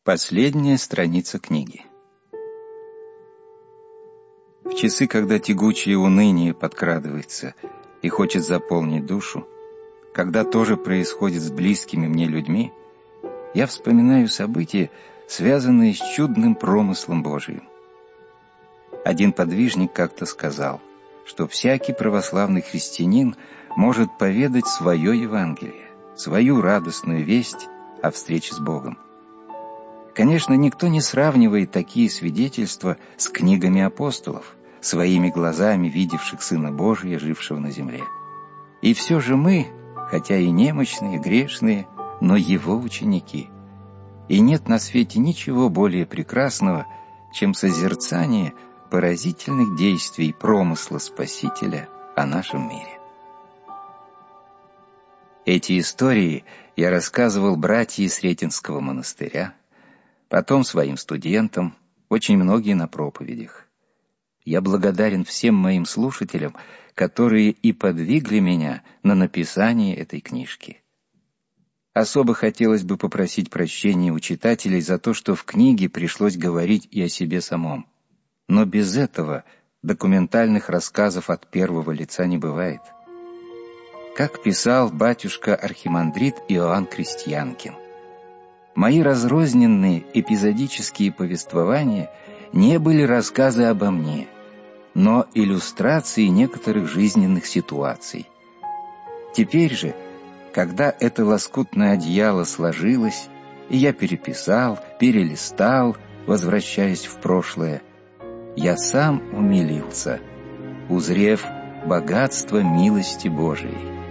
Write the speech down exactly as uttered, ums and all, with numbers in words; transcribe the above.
Последняя страница книги. В часы, когда тягучее уныние подкрадывается и хочет заполнить душу, когда тоже происходит с близкими мне людьми, я вспоминаю события, связанные с чудным промыслом Божиим. Один подвижник как-то сказал, что всякий православный христианин может поведать свое Евангелие, свою радостную весть о встрече с Богом. Конечно, никто не сравнивает такие свидетельства с книгами апостолов, своими глазами видевших Сына Божия, жившего на земле. И все же мы, хотя и немощные, грешные, но Его ученики. И нет на свете ничего более прекрасного, чем созерцание поразительных действий промысла Спасителя о нашем мире. Эти истории я рассказывал братьям Сретенского монастыря, потом своим студентам, очень многие на проповедях. Я благодарен всем моим слушателям, которые и подвигли меня на написание этой книжки. Особо хотелось бы попросить прощения у читателей за то, что в книге пришлось говорить и о себе самом. Но без этого документальных рассказов от первого лица не бывает. Как писал батюшка-архимандрит Иоанн Крестьянкин: «Мои разрозненные эпизодические повествования не были рассказы обо мне, но иллюстрации некоторых жизненных ситуаций. Теперь же, когда это лоскутное одеяло сложилось, и я переписал, перелистал, возвращаясь в прошлое, я сам умилился, узрев богатство милости Божией.